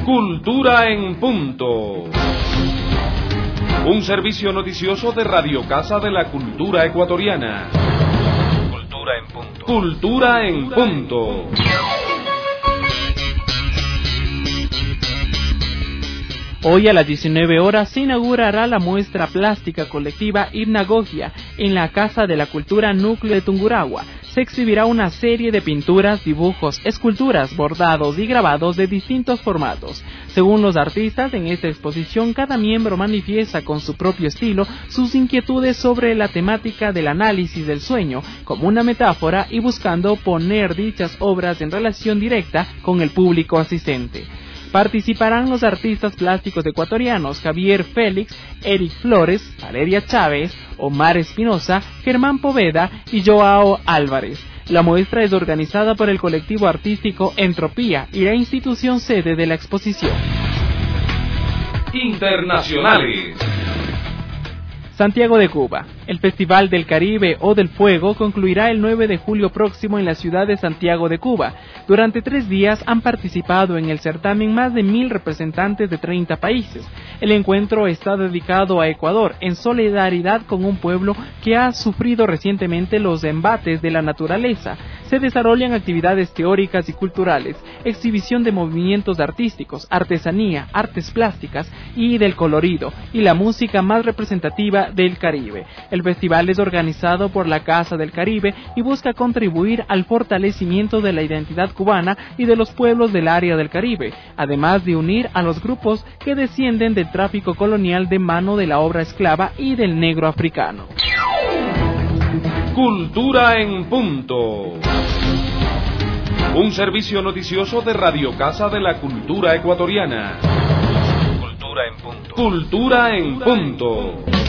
Cultura en Punto. Un servicio noticioso de Radio Casa de la Cultura Ecuatoriana. Cultura en Punto. Cultura en Punto. Hoy a las 19 horas se inaugurará la muestra plástica colectiva Hipnagogia en la Casa de la Cultura Núcleo de Tungurahua. Se exhibirá una serie de pinturas, dibujos, esculturas, bordados y grabados de distintos formatos. Según los artistas, en esta exposición cada miembro manifiesta con su propio estilo sus inquietudes sobre la temática del análisis del sueño como una metáfora y buscando poner dichas obras en relación directa con el público asistente. Participarán los artistas plásticos ecuatorianos Javier Félix, Eric Flores, Valeria Chávez, Omar Espinosa, Germán Poveda y Joao Álvarez. La muestra es organizada por el colectivo artístico Entropía y la institución sede de la exposición. Internacionales. Santiago de Cuba. El Festival del Caribe o del Fuego concluirá el 9 de julio próximo en la ciudad de Santiago de Cuba. Durante 3 días han participado en el certamen más de 1,000 representantes de 30 países. El encuentro está dedicado a Ecuador, en solidaridad con un pueblo que ha sufrido recientemente los embates de la naturaleza. Se desarrollan actividades teóricas y culturales, exhibición de movimientos artísticos, artesanía, artes plásticas y del colorido, y la música más representativa del Caribe. El festival es organizado por la Casa del Caribe y busca contribuir al fortalecimiento de la identidad cubana y de los pueblos del área del Caribe, además de unir a los grupos que descienden del tráfico colonial de mano de la obra esclava y del negro africano. Cultura en Punto. Un servicio noticioso de Radio Casa de la Cultura Ecuatoriana. Cultura en Punto. Cultura en Punto.